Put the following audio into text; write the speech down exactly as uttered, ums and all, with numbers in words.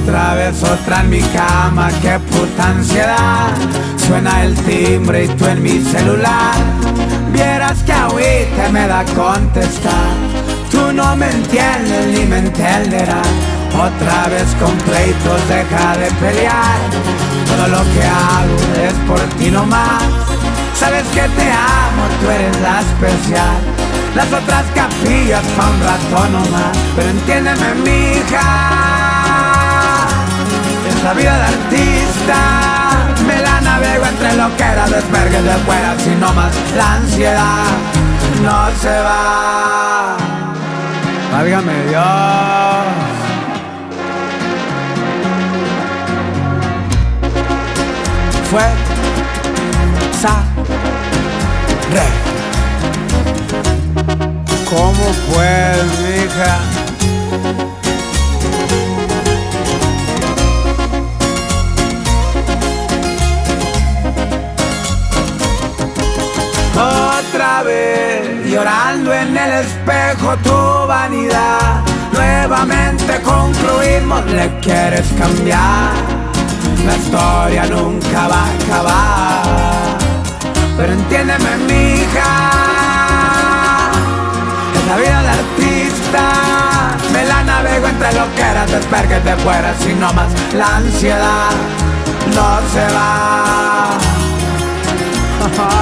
Otra vez, otra en mi cama, qué puta ansiedad. Suena el timbre y tú en mi celular. Vieras que ahorita me da contestar. Tú no me entiendes ni me entenderás. Otra vez con pleitos, deja de pelear. Todo lo que hago es por ti nomás. Sabes que te amo, tú eres la especial. Las otras capillas pa' un rato nomás. Pero entiéndeme, mija, es la vida de artista. Me la navego entre lo que era desvergue de fuera. Si no más la ansiedad no se va. Válgame Dios. Fue sa re. ¿Cómo pues, mija? Otra vez llorando en el espejo tu vanidad. Nuevamente concluimos, le quieres cambiar. La historia nunca va a acabar. Pero entiéndeme, mija, es la vida de artista. Me la navego entre lo que era despergues de fuera. Si no más la ansiedad no se va.